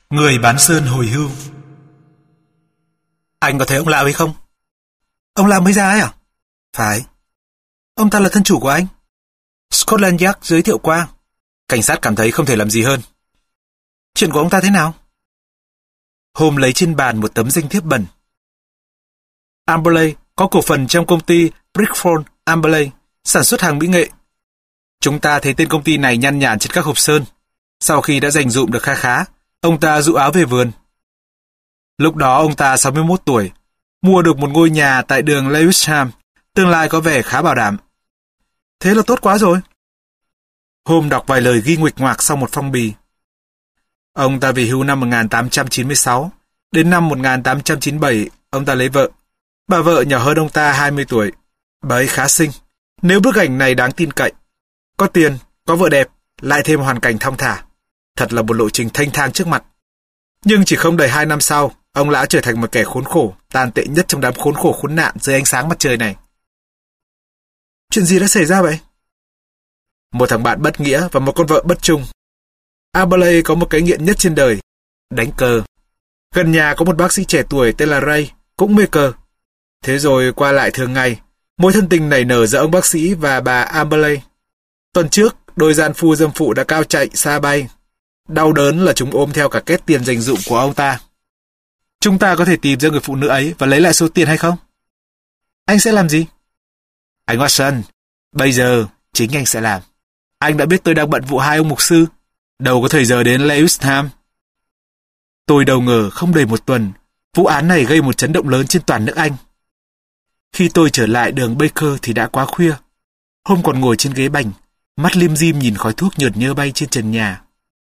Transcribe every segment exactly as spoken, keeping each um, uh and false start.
Người bán sơn hồi hưu. Anh có thấy ông lão ấy không? Ông lão mới ra ấy à? Phải. Ông ta là thân chủ của anh. Scotland Yard giới thiệu qua. Cảnh sát cảm thấy không thể làm gì hơn. Chuyện của ông ta thế nào? Holmes lấy trên bàn một tấm danh thiếp bẩn. Amberley có cổ phần trong công ty Brickthorne Amberley, sản xuất hàng mỹ nghệ. Chúng ta thấy tên công ty này nhăn nhản trên các hộp sơn. Sau khi đã dành dụm được kha khá, ông ta dụ áo về vườn. Lúc đó ông ta sáu mươi mốt tuổi, mua được một ngôi nhà tại đường Lewisham, tương lai có vẻ khá bảo đảm. Thế là tốt quá rồi. Holmes đọc vài lời ghi nguệch ngoạc sau một phong bì. Ông ta về hưu năm một nghìn tám trăm chín mươi sáu, đến năm một nghìn tám trăm chín mươi bảy, ông ta lấy vợ. Bà vợ nhỏ hơn ông ta hai mươi tuổi. Bà ấy khá xinh, nếu bức ảnh này đáng tin cậy. Có tiền, có vợ đẹp, lại thêm hoàn cảnh thong thả. Thật là một lộ trình thanh thang trước mặt. Nhưng chỉ không đầy hai năm sau, ông lão trở thành một kẻ khốn khổ, tàn tệ nhất trong đám khốn khổ khốn nạn dưới ánh sáng mặt trời này. Chuyện gì đã xảy ra vậy? Một thằng bạn bất nghĩa và một con vợ bất trung. Amberley có một cái nghiện nhất trên đời, đánh cờ. Gần nhà có một bác sĩ trẻ tuổi tên là Ray, cũng mê cờ. Thế rồi qua lại thường ngày, mối thân tình nảy nở giữa ông bác sĩ và bà Amberley. Tuần trước, đôi gian phu dâm phụ đã cao chạy xa bay. Đau đớn là chúng ôm theo cả két tiền dành dụm của ông ta. Chúng ta có thể tìm ra người phụ nữ ấy và lấy lại số tiền hay không? Anh sẽ làm gì? Anh Watson, bây giờ chính anh sẽ làm. Anh đã biết tôi đang bận vụ hai ông mục sư, đâu có thời giờ đến Lewisham. Tôi đâu ngờ không đầy một tuần, vụ án này gây một chấn động lớn trên toàn nước Anh. Khi tôi trở lại đường Baker thì đã quá khuya. Hôm còn ngồi trên ghế bành, mắt lim dim nhìn khói thuốc nhợt nhơ bay trên trần nhà.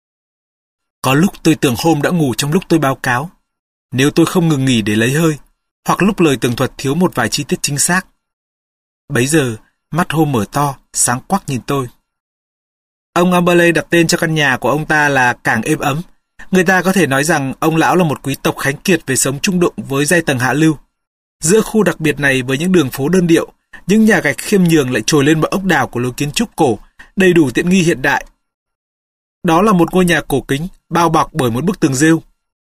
Có lúc tôi tưởng Holmes đã ngủ trong lúc tôi báo cáo, nếu tôi không ngừng nghỉ để lấy hơi, hoặc lúc lời tường thuật thiếu một vài chi tiết chính xác. Bấy giờ, mắt Holmes mở to, sáng quắc nhìn tôi. Ông Amberley đặt tên cho căn nhà của ông ta là Cảng Êm Ấm. Người ta có thể nói rằng ông lão là một quý tộc khánh kiệt về sống trung đụng với giai tầng hạ lưu. Giữa khu đặc biệt này với những đường phố đơn điệu, những nhà gạch khiêm nhường lại trồi lên một ốc đảo của lối kiến trúc cổ, đầy đủ tiện nghi hiện đại. Đó là một ngôi nhà cổ kính, bao bọc bởi một bức tường rêu.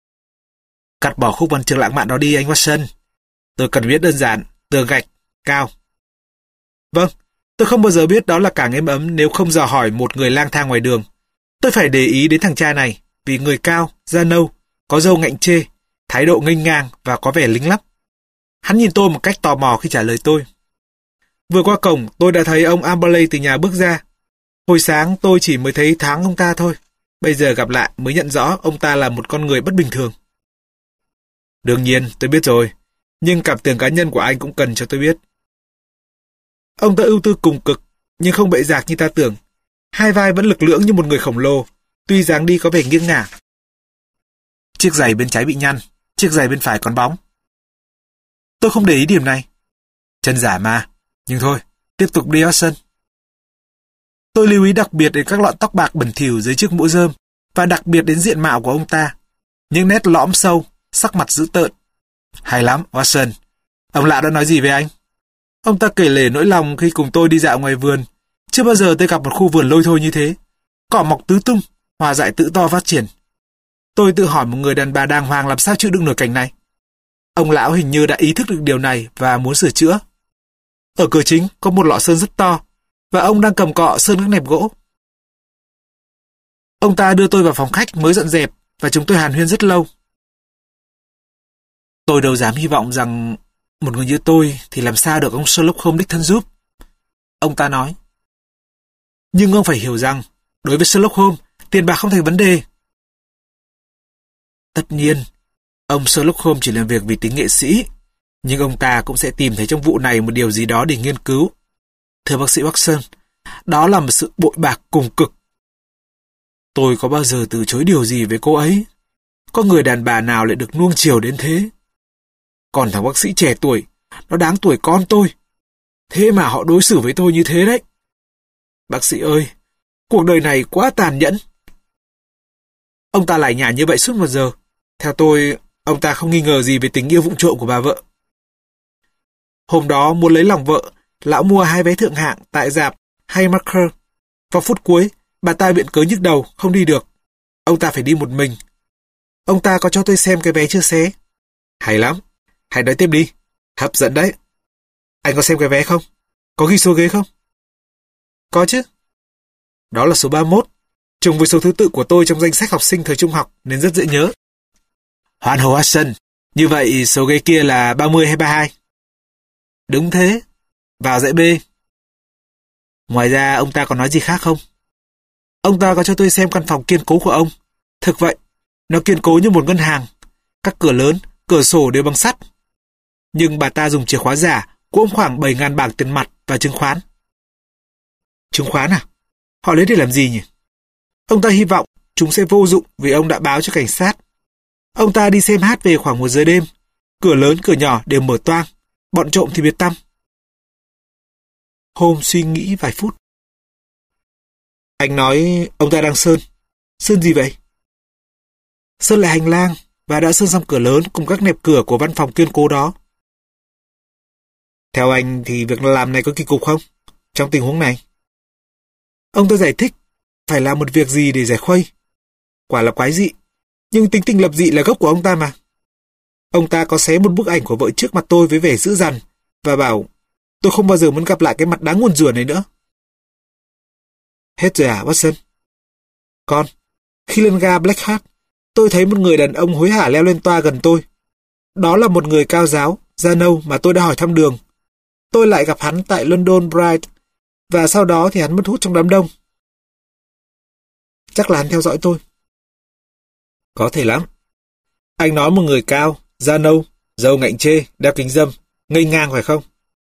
Cắt bỏ khúc văn chương lãng mạn đó đi, anh Watson. Tôi cần biết đơn giản, tường gạch, cao. Vâng, tôi không bao giờ biết đó là Cảng Êm Ấm nếu không dò hỏi một người lang thang ngoài đường. Tôi phải để ý đến thằng cha này, vì người cao, da nâu, có râu ngạnh chê, thái độ nghênh ngang và có vẻ lính lắm. Hắn nhìn tôi một cách tò mò khi trả lời tôi. Vừa qua cổng, tôi đã thấy ông Amberley từ nhà bước ra. Hồi sáng tôi chỉ mới thấy thoáng ông ta thôi. Bây giờ gặp lại mới nhận rõ ông ta là một con người bất bình thường. Đương nhiên, tôi biết rồi. Nhưng cảm tưởng cá nhân của anh cũng cần cho tôi biết. Ông ta ưu tư cùng cực, nhưng không bậy rạc như ta tưởng. Hai vai vẫn lực lưỡng như một người khổng lồ, tuy dáng đi có vẻ nghiêng ngả. Chiếc giày bên trái bị nhăn, chiếc giày bên phải còn bóng. Tôi không để ý điểm này. Chân giả mà. Nhưng thôi, tiếp tục đi Watson. Tôi lưu ý đặc biệt đến các lọn tóc bạc bẩn thỉu dưới chiếc mũ rơm, và đặc biệt đến diện mạo của ông ta. Những nét lõm sâu, sắc mặt dữ tợn. Hay lắm, Watson. Ông lão đã nói gì với anh? Ông ta kể lể nỗi lòng khi cùng tôi đi dạo ngoài vườn. Chưa bao giờ tôi gặp một khu vườn lôi thôi như thế. Cỏ mọc tứ tung, hoa dại tự to phát triển. Tôi tự hỏi một người đàn bà đàng hoàng làm sao chịu đựng nổi cảnh này. Ông lão hình như đã ý thức được điều này và muốn sửa chữa. Ở cửa chính có một lọ sơn rất to, và ông đang cầm cọ sơn các nẹp gỗ. Ông ta đưa tôi vào phòng khách mới dọn dẹp, và chúng tôi hàn huyên rất lâu. Tôi đâu dám hy vọng rằng một người như tôi thì làm sao được ông Sherlock Holmes đích thân giúp. Ông ta nói. Nhưng ông phải hiểu rằng, đối với Sherlock Holmes, tiền bạc không thành vấn đề. Tất nhiên, ông Sherlock Holmes chỉ làm việc vì tính nghệ sĩ, nhưng ông ta cũng sẽ tìm thấy trong vụ này một điều gì đó để nghiên cứu. Thưa bác sĩ Watson, đó là một sự bội bạc cùng cực. Tôi có bao giờ từ chối điều gì với cô ấy? Có người đàn bà nào lại được nuông chiều đến thế? Còn thằng bác sĩ trẻ tuổi, nó đáng tuổi con tôi. Thế mà họ đối xử với tôi như thế đấy. Bác sĩ ơi, cuộc đời này quá tàn nhẫn. Ông ta lải nhải như vậy suốt một giờ. Theo tôi, ông ta không nghi ngờ gì về tình yêu vụng trộm của bà vợ. Hôm đó muốn lấy lòng vợ, lão mua hai vé thượng hạng tại rạp Haymarket. Vào phút cuối, bà ta viện cớ nhức đầu, không đi được. Ông ta phải đi một mình. Ông ta có cho tôi xem cái vé chưa xé. Hay lắm. Hãy nói tiếp đi. Hấp dẫn đấy. Anh có xem cái vé không? Có ghi số ghế không? Có chứ. Đó là số ba mươi mốt, trùng với số thứ tự của tôi trong danh sách học sinh thời trung học nên rất dễ nhớ. Hoàn hảo Watson. Như vậy số ghế kia là ba mươi hay ba mươi hai? Đúng thế. Vào dãy B. Ngoài ra ông ta còn nói gì khác không? Ông ta có cho tôi xem căn phòng kiên cố của ông. Thực vậy, nó kiên cố như một ngân hàng. Các cửa lớn, cửa sổ đều bằng sắt. Nhưng bà ta dùng chìa khóa giả cũng khoảng bảy nghìn bảng tiền mặt và chứng khoán. Chứng khoán à? Họ lấy để làm gì nhỉ? Ông ta hy vọng chúng sẽ vô dụng vì ông đã báo cho cảnh sát. Ông ta đi xem hát về khoảng một giờ đêm. Cửa lớn cửa nhỏ đều mở toang. Bọn trộm thì biệt tăm. Holmes suy nghĩ vài phút. Anh nói ông ta đang sơn. Sơn gì vậy? Sơn lại hành lang và đã sơn xong cửa lớn cùng các nẹp cửa của văn phòng kiên cố đó. Theo anh thì việc làm này có kỳ cục không? Trong tình huống này. Ông ta giải thích phải làm một việc gì để giải khuây. Quả là quái dị. Nhưng tính tình lập dị là gốc của ông ta mà. Ông ta có xé một bức ảnh của vợ trước mặt tôi với vẻ dữ dằn và bảo tôi không bao giờ muốn gặp lại cái mặt đáng nguyền rủa này nữa. Hết rồi à, Watson? Con, khi lên ga Blackheath, tôi thấy một người đàn ông hối hả leo lên toa gần tôi. Đó là một người cao giáo, da nâu mà tôi đã hỏi thăm đường. Tôi lại gặp hắn tại London Bridge, và sau đó thì hắn mất hút trong đám đông. Chắc là hắn theo dõi tôi. Có thể lắm. Anh nói một người cao, da nâu, râu ngạnh chê, đeo kính râm, ngây ngang phải không?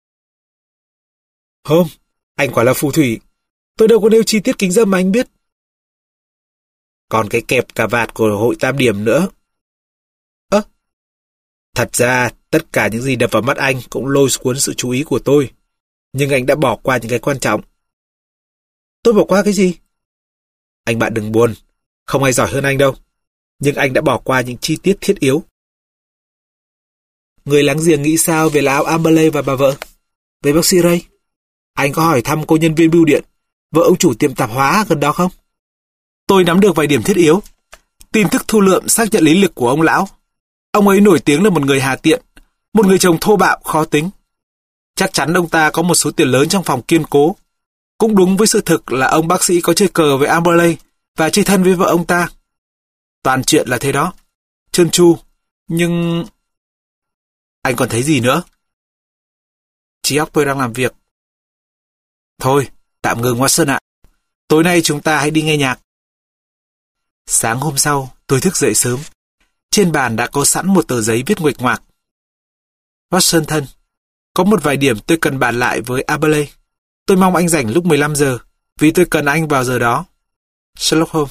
Holmes, anh quả là phù thủy. Tôi đâu có nêu chi tiết kính râm mà anh biết. Còn cái kẹp cà vạt của hội tam điểm nữa. Ơ? À, thật ra, tất cả những gì đập vào mắt anh cũng lôi cuốn sự chú ý của tôi. Nhưng anh đã bỏ qua những cái quan trọng. Tôi bỏ qua cái gì? Anh bạn đừng buồn. Không ai giỏi hơn anh đâu. Nhưng anh đã bỏ qua những chi tiết thiết yếu. Người láng giềng nghĩ sao về lão Amberley và bà vợ? Về bác sĩ Ray? Anh có hỏi thăm cô nhân viên bưu điện, vợ ông chủ tiệm tạp hóa gần đó không? Tôi nắm được vài điểm thiết yếu. Tin tức thu lượm xác nhận lý lịch của ông lão. Ông ấy nổi tiếng là một người hà tiện, một người chồng thô bạo, khó tính. Chắc chắn ông ta có một số tiền lớn trong phòng kiên cố. Cũng đúng với sự thực là ông bác sĩ có chơi cờ với Amberley và chơi thân với vợ ông ta. Toàn chuyện là thế đó. Trơn tru. Nhưng... Anh còn thấy gì nữa? Trí óc tôi đang làm việc. Thôi, tạm ngừng Watson ạ. Tối nay chúng ta hãy đi nghe nhạc. Sáng hôm sau, tôi thức dậy sớm. Trên bàn đã có sẵn một tờ giấy viết nguệch ngoạc. Watson thân, có một vài điểm tôi cần bàn lại với Amberley. Tôi mong anh rảnh lúc mười lăm giờ, vì tôi cần anh vào giờ đó. Sherlock Holmes.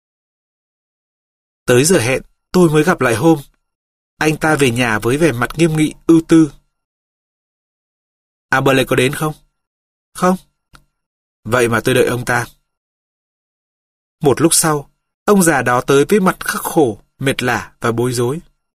Tới giờ hẹn, tôi mới gặp lại Holmes. Anh ta về nhà với vẻ mặt nghiêm nghị, ưu tư. Amberley có đến không? Không. Vậy mà tôi đợi ông ta. Một lúc sau, ông già đó tới với mặt khắc khổ, mệt lả và bối rối.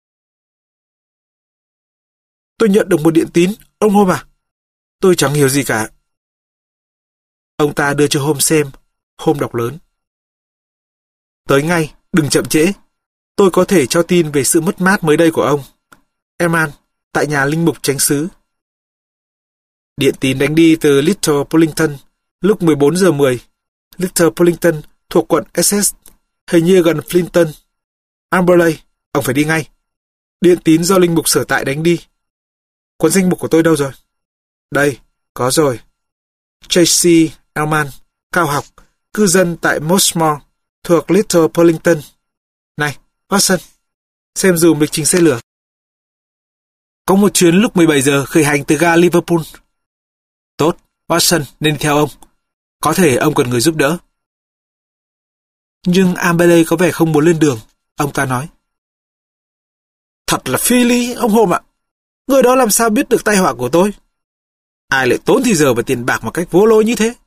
Tôi nhận được một điện tín, ông Holmes à? Tôi chẳng hiểu gì cả. Ông ta đưa cho Holmes xem. Holmes đọc lớn. Tới ngay, đừng chậm trễ. Tôi có thể cho tin về sự mất mát mới đây của ông. Eman, tại nhà linh mục chánh xứ. Điện tín đánh đi từ Little Pollington lúc mười bốn giờ mười. Little Pollington thuộc quận Essex, hình như gần Flinton. Amberley, ông phải đi ngay. Điện tín do linh mục sở tại đánh đi. Cuốn danh mục của tôi đâu rồi? Đây, có rồi. Tracy Elman, cao học, cư dân tại Mossmore, thuộc Little Pollington. Này, Watson, xem dùm lịch trình xe lửa. Có một chuyến lúc mười bảy giờ khởi hành từ ga Liverpool. Tốt, Watson nên đi theo ông. Có thể ông cần người giúp đỡ. Nhưng Amberley có vẻ không muốn lên đường, ông ta nói. Thật là phi lý, ông Holmes ạ. Người đó làm sao biết được tai họa của tôi? Ai lại tốn thì giờ và tiền bạc một cách vô lối như thế?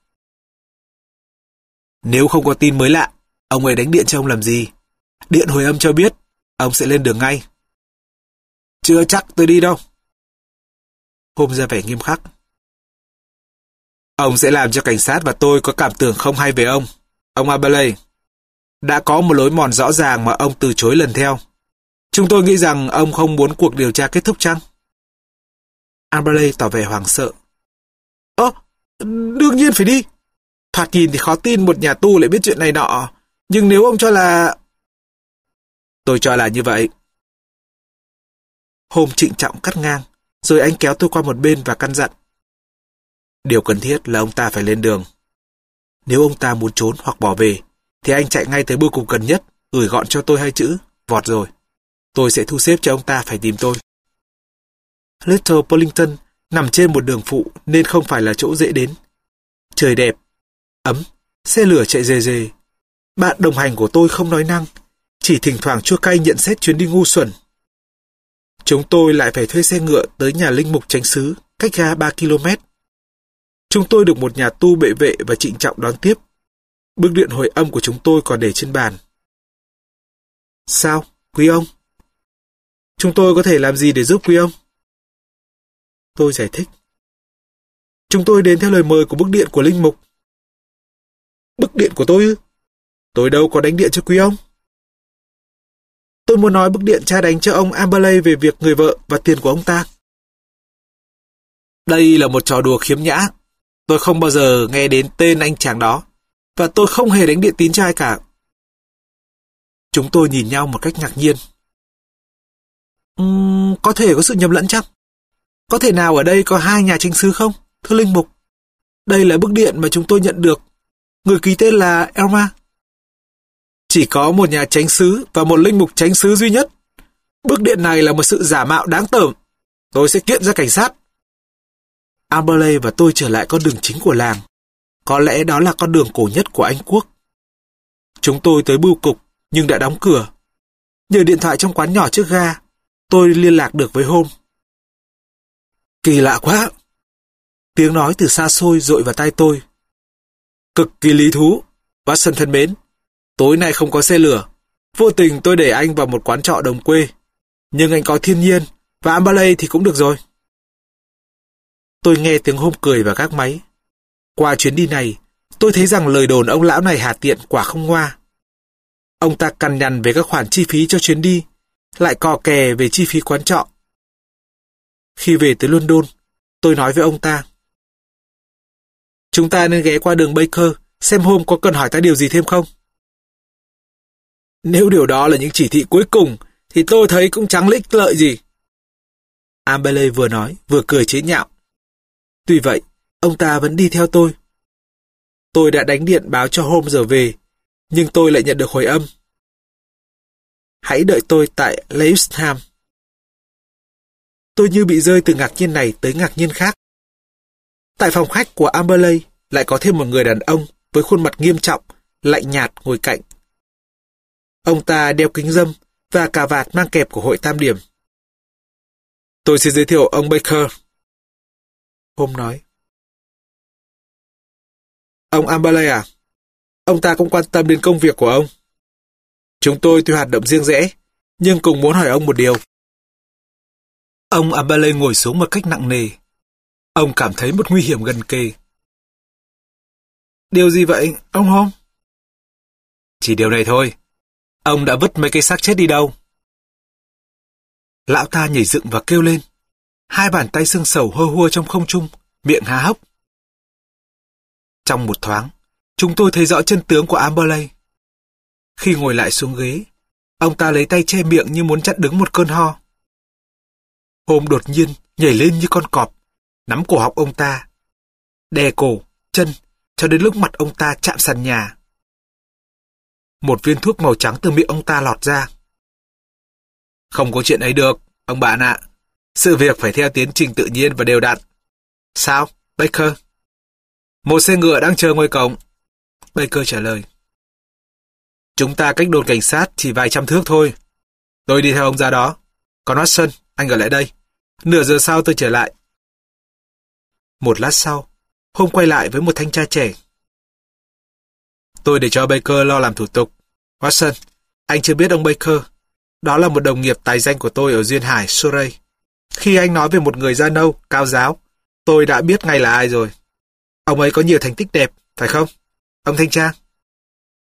Nếu không có tin mới lạ, ông ấy đánh điện cho ông làm gì? Điện hồi âm cho biết, ông sẽ lên đường ngay. Chưa chắc tôi đi đâu. Holmes ra vẻ nghiêm khắc. Ông sẽ làm cho cảnh sát và tôi có cảm tưởng không hay về ông, ông Amberley. Đã có một lối mòn rõ ràng mà ông từ chối lần theo. Chúng tôi nghĩ rằng ông không muốn cuộc điều tra kết thúc chăng? Amberley tỏ vẻ hoảng sợ. Ơ, đương nhiên phải đi. Thoạt nhìn thì khó tin một nhà tu lại biết chuyện này nọ. Nhưng nếu ông cho là... Tôi cho là như vậy. Holmes trịnh trọng cắt ngang, rồi anh kéo tôi qua một bên và căn dặn. Điều cần thiết là ông ta phải lên đường. Nếu ông ta muốn trốn hoặc bỏ về, thì anh chạy ngay tới bưu cục gần nhất, gửi gọn cho tôi hai chữ, vọt rồi. Tôi sẽ thu xếp cho ông ta phải tìm tôi. Little Pollington nằm trên một đường phụ nên không phải là chỗ dễ đến. Trời đẹp, ấm, xe lửa chạy rề rề. Bạn đồng hành của tôi không nói năng, chỉ thỉnh thoảng chua cay nhận xét chuyến đi ngu xuẩn. Chúng tôi lại phải thuê xe ngựa tới nhà linh mục chánh xứ, cách ga ba ki lô mét. Chúng tôi được một nhà tu bệ vệ và trịnh trọng đón tiếp. Bức điện hồi âm của chúng tôi còn để trên bàn. Sao, quý ông? Chúng tôi có thể làm gì để giúp quý ông? Tôi giải thích. Chúng tôi đến theo lời mời của bức điện của linh mục. Bức điện của tôi ư? Tôi đâu có đánh điện cho quý ông. Tôi muốn nói bức điện cha đánh cho ông Amberley về việc người vợ và tiền của ông ta. Đây là một trò đùa khiếm nhã. Tôi không bao giờ nghe đến tên anh chàng đó, và tôi không hề đánh điện tín cho ai cả. Chúng tôi nhìn nhau một cách ngạc nhiên. Uhm, có thể có sự nhầm lẫn chắc? Có thể nào ở đây có hai nhà chánh xứ không, thưa linh mục? Đây là bức điện mà chúng tôi nhận được. Người ký tên là Elma. Chỉ có một nhà chánh xứ và một linh mục chánh xứ duy nhất. Bức điện này là một sự giả mạo đáng tởm. Tôi sẽ kiện ra cảnh sát. Amberley và tôi trở lại con đường chính của làng. Có lẽ đó là con đường cổ nhất của Anh Quốc. Chúng tôi tới bưu cục nhưng đã đóng cửa. Nhờ điện thoại trong quán nhỏ trước ga, tôi liên lạc được với Holmes. Kỳ lạ quá. Tiếng nói từ xa xôi dội vào tai tôi. Cực kỳ lý thú. Watson thân mến, tối nay không có xe lửa. Vô tình tôi để anh vào một quán trọ đồng quê. Nhưng anh có thiên nhiên, và Amberley thì cũng được rồi. Tôi nghe tiếng Holmes cười và gác máy. Qua chuyến đi này, tôi thấy rằng lời đồn ông lão này hà tiện quả không ngoa. Ông ta cằn nhằn về các khoản chi phí cho chuyến đi, lại cò kè về chi phí quán trọ. Khi về tới London, tôi nói với ông ta. Chúng ta nên ghé qua đường Baker, xem Holmes có cần hỏi ta điều gì thêm không? Nếu điều đó là những chỉ thị cuối cùng, thì tôi thấy cũng chẳng ích lợi gì. Amberley vừa nói, vừa cười chế nhạo. Tuy vậy, ông ta vẫn đi theo tôi. Tôi đã đánh điện báo cho Holmes giờ về, nhưng tôi lại nhận được hồi âm. Hãy đợi tôi tại Lewisham. Tôi như bị rơi từ ngạc nhiên này tới ngạc nhiên khác. Tại phòng khách của Amberley lại có thêm một người đàn ông với khuôn mặt nghiêm trọng, lạnh nhạt ngồi cạnh. Ông ta đeo kính râm và cà vạt mang kẹp của hội Tam Điểm. Tôi xin giới thiệu ông Baker. Holmes nói. Ông Amberley à? Ông ta cũng quan tâm đến công việc của ông. Chúng tôi tuy hoạt động riêng rẽ, nhưng cùng muốn hỏi ông một điều. Ông Amberley ngồi xuống một cách nặng nề. Ông cảm thấy một nguy hiểm gần kề. Điều gì vậy, ông Holmes? Chỉ điều này thôi. Ông đã vứt mấy cây xác chết đi đâu? Lão ta nhảy dựng và kêu lên. Hai bàn tay xương sầu hơ hua trong không trung, miệng há hốc. Trong một thoáng, chúng tôi thấy rõ chân tướng của Amberley. Khi ngồi lại xuống ghế, ông ta lấy tay che miệng như muốn chặn đứng một cơn ho. Holmes đột nhiên nhảy lên như con cọp, nắm cổ họng ông ta, đè cổ, chân, cho đến lúc mặt ông ta chạm sàn nhà. Một viên thuốc màu trắng từ miệng ông ta lọt ra. Không có chuyện ấy được, ông bạn ạ. Sự việc phải theo tiến trình tự nhiên và đều đặn. Sao, Baker? Một xe ngựa đang chờ ngoài cổng. Baker trả lời. Chúng ta cách đồn cảnh sát chỉ vài trăm thước thôi. Tôi đi theo ông ra đó. Còn Watson, anh ở lại đây. Nửa giờ sau tôi trở lại. Một lát sau, Holmes quay lại với một thanh tra trẻ. Tôi để cho Baker lo làm thủ tục. Watson, anh chưa biết ông Baker. Đó là một đồng nghiệp tài danh của tôi ở Duyên Hải, Surrey. Khi anh nói về một người da nâu, cao giáo, tôi đã biết ngay là ai rồi. Ông ấy có nhiều thành tích đẹp, phải không? Ông thanh tra?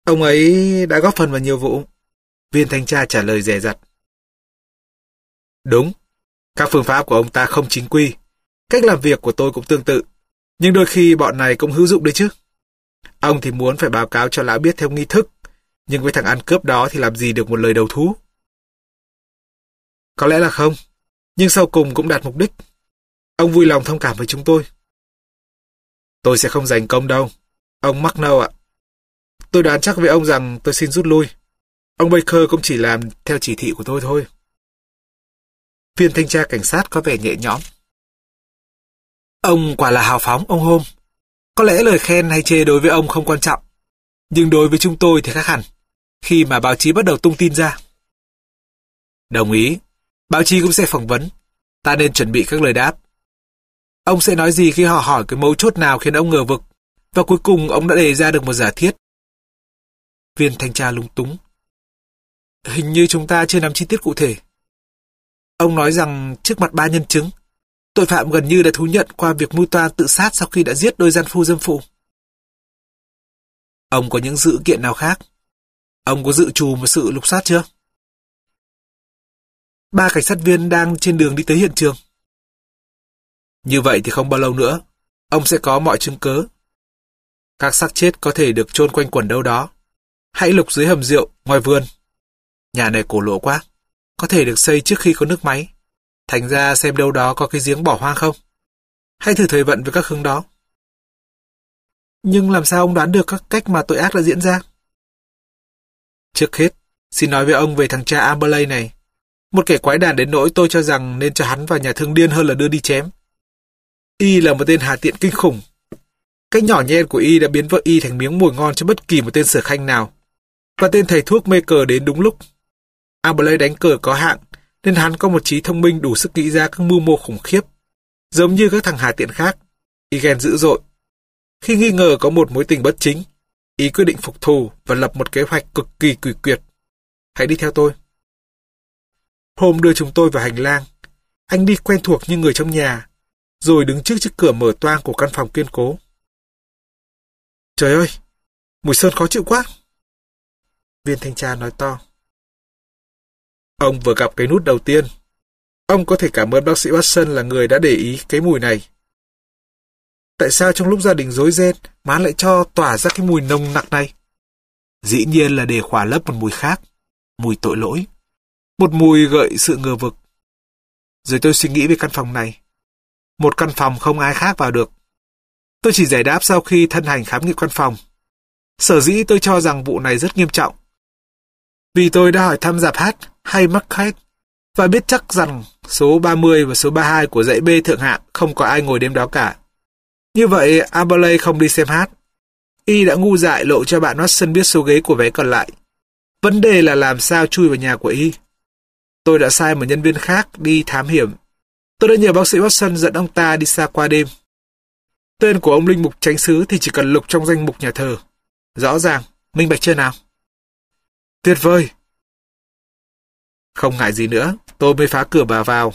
Ông ấy đã góp phần vào nhiều vụ. Viên thanh tra trả lời dè dặt. Đúng, các phương pháp của ông ta không chính quy. Cách làm việc của tôi cũng tương tự. Nhưng đôi khi bọn này cũng hữu dụng đấy chứ. Ông thì muốn phải báo cáo cho lão biết theo nghi thức. Nhưng với thằng ăn cướp đó thì làm gì được một lời đầu thú. Có lẽ là không. Nhưng sau cùng cũng đạt mục đích. Ông vui lòng thông cảm với chúng tôi. Tôi sẽ không giành công đâu. Ông Marknow ạ. Tôi đoán chắc với ông rằng tôi xin rút lui. Ông Baker cũng chỉ làm theo chỉ thị của tôi thôi. Viên thanh tra cảnh sát có vẻ nhẹ nhõm. Ông quả là hào phóng, ông Holmes. Có lẽ lời khen hay chê đối với ông không quan trọng. Nhưng đối với chúng tôi thì khác hẳn. Khi mà báo chí bắt đầu tung tin ra. Đồng ý. Báo chí cũng sẽ phỏng vấn. Ta nên chuẩn bị các lời đáp. Ông sẽ nói gì khi họ hỏi cái mấu chốt nào khiến ông ngờ vực? Và cuối cùng ông đã đề ra được một giả thiết. Viên thanh tra lúng túng. Hình như chúng ta chưa nắm chi tiết cụ thể. Ông nói rằng trước mặt ba nhân chứng, tội phạm gần như đã thú nhận qua việc mưu toan tự sát sau khi đã giết đôi gian phu dâm phụ. Ông có những dữ kiện nào khác? Ông có dự trù một sự lục soát chưa? Ba cảnh sát viên đang trên đường đi tới hiện trường. Như vậy thì không bao lâu nữa, ông sẽ có mọi chứng cớ. Các xác chết có thể được chôn quanh quẩn đâu đó. Hãy lục dưới hầm rượu, ngoài vườn. Nhà này cổ lỗ quá, có thể được xây trước khi có nước máy. Thành ra xem đâu đó có cái giếng bỏ hoang không. Hãy thử thời vận với các hướng đó. Nhưng làm sao ông đoán được các cách mà tội ác đã diễn ra? Trước hết, xin nói với ông về thằng cha Amberley này. Một kẻ quái đản đến nỗi tôi cho rằng nên cho hắn vào nhà thương điên hơn là đưa đi chém. Y là một tên hà tiện kinh khủng. Cách nhỏ nhen của Y đã biến vợ Y thành miếng mồi ngon cho bất kỳ một tên sở khanh nào. Và tên thầy thuốc mê cờ đến đúng lúc. Amberley đánh cờ có hạng, nên hắn có một trí thông minh đủ sức nghĩ ra các mưu mô khủng khiếp. Giống như các thằng hà tiện khác, Y ghen dữ dội. Khi nghi ngờ có một mối tình bất chính, Y quyết định phục thù và lập một kế hoạch cực kỳ quỷ quyệt. Hãy đi theo tôi. Hôm đưa chúng tôi vào hành lang, anh đi quen thuộc như người trong nhà, rồi đứng trước chiếc cửa mở toang của căn phòng kiên cố. Trời ơi, mùi sơn khó chịu quá. Viên thanh tra nói to. Ông vừa gặp cái nút đầu tiên. Ông có thể cảm ơn bác sĩ Watson là người đã để ý cái mùi này. Tại sao trong lúc gia đình rối ren má lại cho tỏa ra cái mùi nồng nặc này? Dĩ nhiên là để khỏa lấp một mùi khác, mùi tội lỗi. Một mùi gợi sự ngờ vực. Rồi tôi suy nghĩ về căn phòng này. Một căn phòng không ai khác vào được. Tôi chỉ giải đáp sau khi thân hành khám nghiệm căn phòng. Sở dĩ tôi cho rằng vụ này rất nghiêm trọng. Vì tôi đã hỏi thăm Giạp Hát hay Market và biết chắc rằng số ba mươi và số ba mươi hai của dãy B thượng hạng không có ai ngồi đêm đó cả. Như vậy, Amberley không đi xem hát. Y đã ngu dại lộ cho bạn Watson biết số ghế của vé còn lại. Vấn đề là làm sao chui vào nhà của Y. Tôi đã sai một nhân viên khác đi thám hiểm. Tôi đã nhờ bác sĩ Watson dẫn ông ta đi xa qua đêm. Tên của ông linh mục chánh xứ thì chỉ cần lục trong danh mục nhà thờ. Rõ ràng, minh bạch chưa nào? Tuyệt vời. Không ngại gì nữa, tôi mới phá cửa bà vào.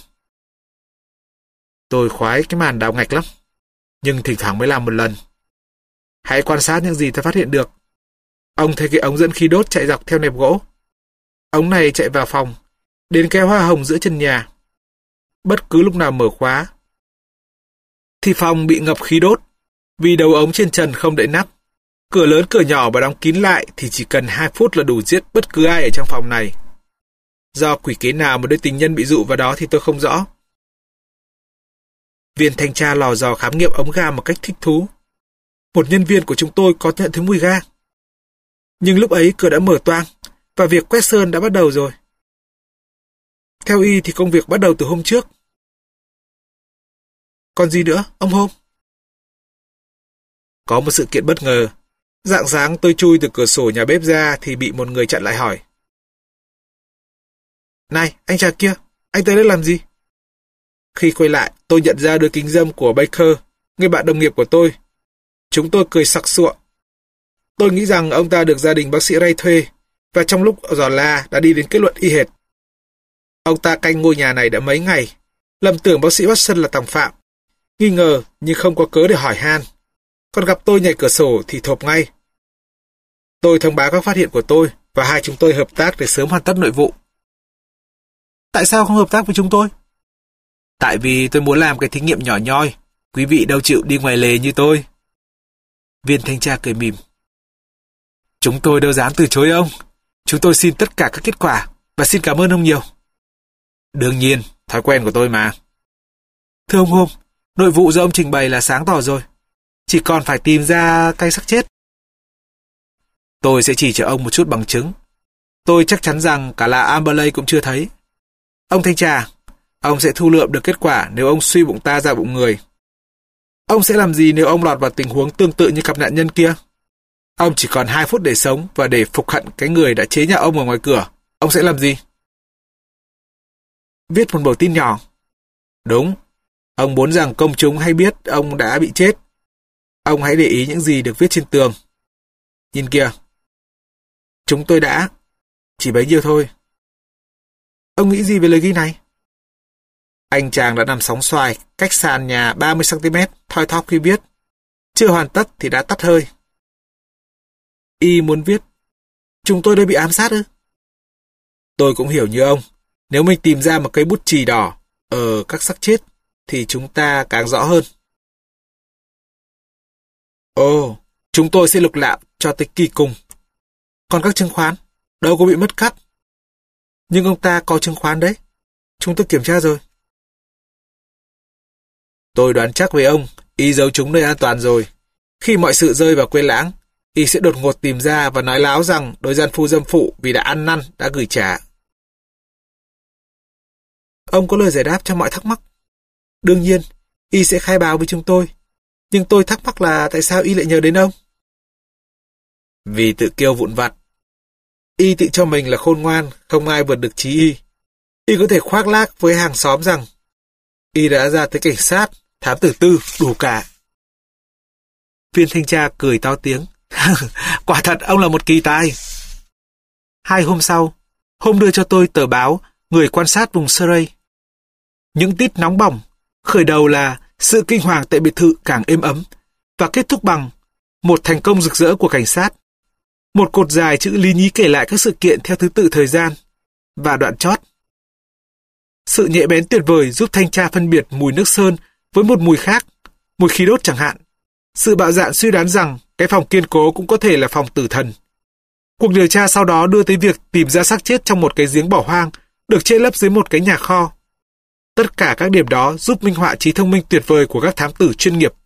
Tôi khoái cái màn đào ngạch lắm, nhưng thỉnh thoảng mới làm một lần. Hãy quan sát những gì tôi phát hiện được. Ông thấy cái ống dẫn khí đốt chạy dọc theo nẹp gỗ. Ống này chạy vào phòng, đến cái hoa hồng giữa chân nhà. Bất cứ lúc nào mở khóa, thì phòng bị ngập khí đốt, vì đầu ống trên trần không đậy nắp. Cửa lớn cửa nhỏ và đóng kín lại thì chỉ cần hai phút là đủ giết bất cứ ai ở trong phòng này. Do quỷ kế nào mà đôi tình nhân bị dụ vào đó thì tôi không rõ. Viên thanh tra lò dò khám nghiệm ống ga một cách thích thú. Một nhân viên của chúng tôi có nhận thấy mùi ga. Nhưng lúc ấy cửa đã mở toang và việc quét sơn đã bắt đầu rồi. Theo Y thì công việc bắt đầu từ hôm trước. Còn gì nữa, ông Holmes? Có một sự kiện bất ngờ. Rạng sáng tôi chui từ cửa sổ nhà bếp ra thì bị một người chặn lại hỏi. Này, anh chàng kia, anh tới đây làm gì? Khi quay lại, tôi nhận ra đôi kính râm của Baker, người bạn đồng nghiệp của tôi. Chúng tôi cười sặc sụa. Tôi nghĩ rằng ông ta được gia đình bác sĩ Ray thuê, và trong lúc dò la đã đi đến kết luận y hệt. Ông ta canh ngôi nhà này đã mấy ngày, lầm tưởng bác sĩ Watson là tòng phạm. Nghi ngờ nhưng không có cớ để hỏi han. Còn gặp tôi nhảy cửa sổ thì thộp ngay. Tôi thông báo các phát hiện của tôi và hai chúng tôi hợp tác để sớm hoàn tất nội vụ. Tại sao không hợp tác với chúng tôi? Tại vì tôi muốn làm cái thí nghiệm nhỏ nhoi. Quý vị đâu chịu đi ngoài lề như tôi. Viên thanh tra cười mỉm. Chúng tôi đâu dám từ chối ông. Chúng tôi xin tất cả các kết quả và xin cảm ơn ông nhiều. Đương nhiên, thói quen của tôi mà. Thưa ông Holmes, nội vụ do ông trình bày là sáng tỏ rồi. Chỉ còn phải tìm ra cây xác chết. Tôi sẽ chỉ cho ông một chút bằng chứng. Tôi chắc chắn rằng cả là Amberley cũng chưa thấy. Ông thanh tra, ông sẽ thu lượm được kết quả nếu ông suy bụng ta ra bụng người. Ông sẽ làm gì nếu ông lọt vào tình huống tương tự như cặp nạn nhân kia? Ông chỉ còn hai phút để sống và để phục hận cái người đã chế nhạo ông ở ngoài cửa. Ông sẽ làm gì? Viết một bầu tin nhỏ. Đúng. Ông muốn rằng công chúng hay biết ông đã bị chết. Ông hãy để ý những gì được viết trên tường. Nhìn kìa. Chúng tôi đã. Chỉ bấy nhiêu thôi. Ông nghĩ gì về lời ghi này? Anh chàng đã nằm sóng xoài, cách sàn nhà ba mươi xăng ti mét, thoi thóp khi viết. Chưa hoàn tất thì đã tắt hơi. Y muốn viết, chúng tôi đã bị ám sát ư? Tôi cũng hiểu như ông. Nếu mình tìm ra một cây bút chì đỏ ở các xác chết, thì chúng ta càng rõ hơn. Ồ, chúng tôi sẽ lục lạo cho tới kỳ cùng. Còn các chứng khoán, đâu có bị mất cắp. Nhưng ông ta có chứng khoán đấy. Chúng tôi kiểm tra rồi. Tôi đoán chắc với ông, y giấu chúng nơi an toàn rồi. Khi mọi sự rơi vào quên lãng, y sẽ đột ngột tìm ra và nói láo rằng đôi gian phu dâm phụ vì đã ăn năn đã gửi trả. Ông có lời giải đáp cho mọi thắc mắc. Đương nhiên, y sẽ khai báo với chúng tôi. Nhưng tôi thắc mắc là tại sao y lại nhờ đến ông? Vì tự kiêu vụn vặt. Y tự cho mình là khôn ngoan, không ai vượt được trí y. Y có thể khoác lác với hàng xóm rằng y đã ra tới cảnh sát, thám tử tư, đủ cả. Viên thanh tra cười to tiếng. Quả thật ông là một kỳ tài. Hai hôm sau, Holmes đưa cho tôi tờ báo Người quan sát vùng Surrey. Những tít nóng bỏng, khởi đầu là sự kinh hoàng tại biệt thự càng êm ấm và kết thúc bằng một thành công rực rỡ của cảnh sát. Một cột dài chữ lý nhí kể lại các sự kiện theo thứ tự thời gian và đoạn chót. Sự nhạy bén tuyệt vời giúp thanh tra phân biệt mùi nước sơn với một mùi khác, mùi khí đốt chẳng hạn. Sự bạo dạn suy đoán rằng cái phòng kiên cố cũng có thể là phòng tử thần. Cuộc điều tra sau đó đưa tới việc tìm ra xác chết trong một cái giếng bỏ hoang được chê lấp dưới một cái nhà kho. Tất cả các điểm đó giúp minh họa trí thông minh tuyệt vời của các thám tử chuyên nghiệp.